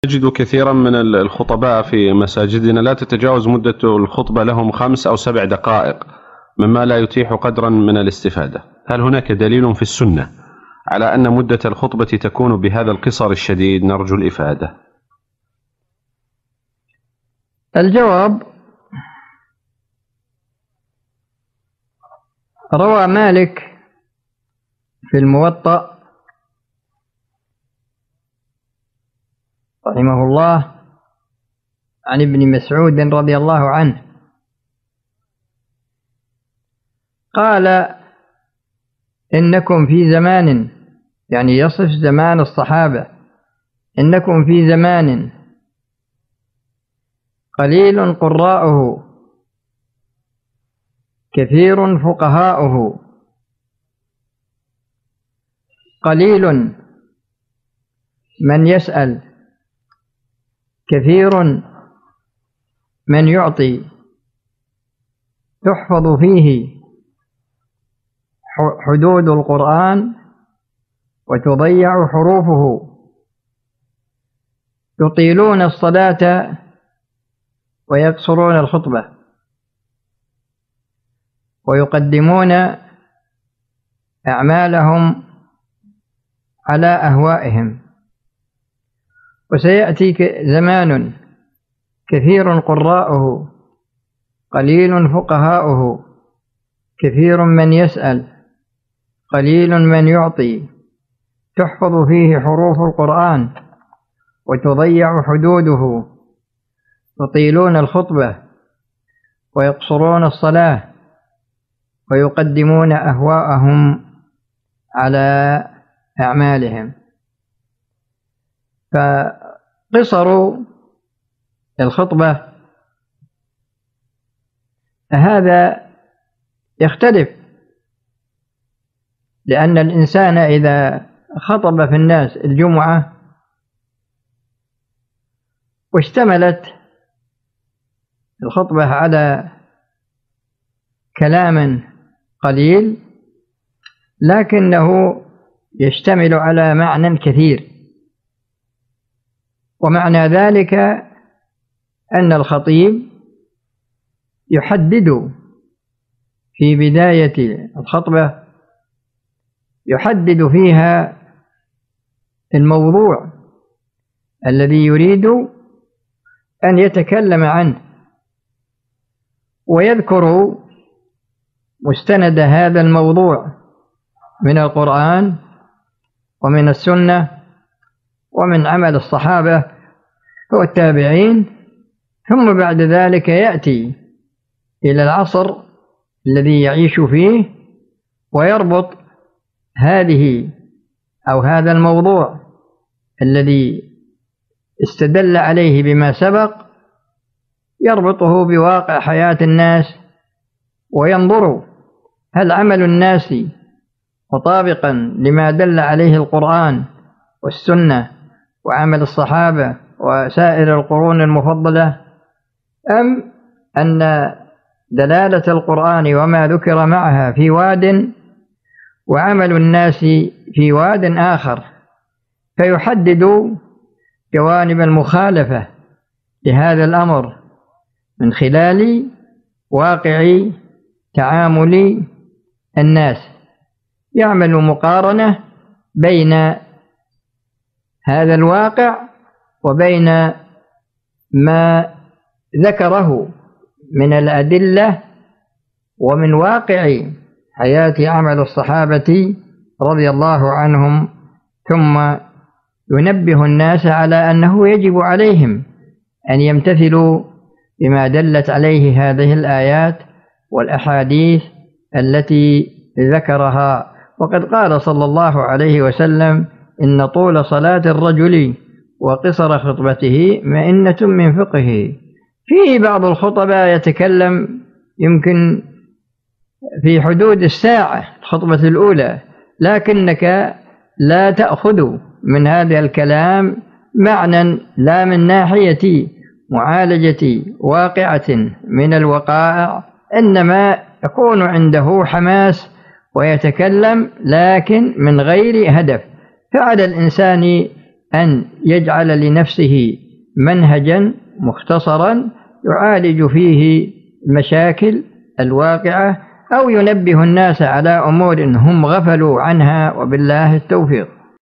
نجد كثيرا من الخطباء في مساجدنا لا تتجاوز مدة الخطبة لهم 5 أو 7 دقائق، مما لا يتيح قدرا من الاستفادة. هل هناك دليل في السنة على أن مدة الخطبة تكون بهذا القصر الشديد؟ نرجو الإفادة. الجواب: روى مالك في الموطأ رحمه الله عن ابن مسعود رضي الله عنه قال: إنكم في زمان، يعني يصف زمان الصحابة، إنكم في زمان قليل قراؤه كثير فقهاؤه، قليل من يسأل كثير من يعطي، تحفظ فيه حدود القرآن وتضيع حروفه، يطيلون الصلاة ويقصرون الخطبة، ويقدمون أعمالهم على أهوائهم. وسيأتي زمان كثير قراؤه قليل فقهاؤه، كثير من يسأل قليل من يعطي، تحفظ فيه حروف القرآن وتضيع حدوده، يطيلون الخطبة ويقصرون الصلاة ويقدمون أهواءهم على أعمالهم. فقصر الخطبة هذا يختلف، لأن الإنسان إذا خطب في الناس الجمعة واشتملت الخطبة على كلام قليل لكنه يشتمل على معنى كثير، ومعنى ذلك أن الخطيب يحدد في بداية الخطبة، يحدد فيها الموضوع الذي يريد أن يتكلم عنه، ويذكر مستند هذا الموضوع من القرآن ومن السنة ومن عمل الصحابة والتابعين، ثم بعد ذلك يأتي إلى العصر الذي يعيش فيه ويربط هذه أو هذا الموضوع الذي استدل عليه بما سبق، يربطه بواقع حياة الناس، وينظر هل عمل الناس مطابقا لما دل عليه القرآن والسنة وعمل الصحابة وسائر القرون المفضلة، أم أن دلالة القرآن وما ذكر معها في واد وعمل الناس في واد آخر، فيحدد جوانب المخالفة لهذا الأمر من خلال واقع تعامل الناس، يعمل مقارنة بين هذا الواقع وبين ما ذكره من الأدلة ومن واقع حياة عمل الصحابة رضي الله عنهم، ثم ينبه الناس على أنه يجب عليهم أن يمتثلوا بما دلت عليه هذه الآيات والأحاديث التي ذكرها. وقد قال صلى الله عليه وسلم: إن طول صلاة الرجل وقصر خطبته مئنة من فقهه. فيه بعض الخطباء يتكلم يمكن في حدود الساعة الخطبة الأولى، لكنك لا تأخذ من هذا الكلام معنى، لا من ناحية معالجة واقعة من الوقائع، إنما يكون عنده حماس ويتكلم لكن من غير هدف. فعلى الإنسان أن يجعل لنفسه منهجا مختصرا يعالج فيه المشاكل الواقعة، أو ينبه الناس على أمور هم غفلوا عنها، وبالله التوفيق.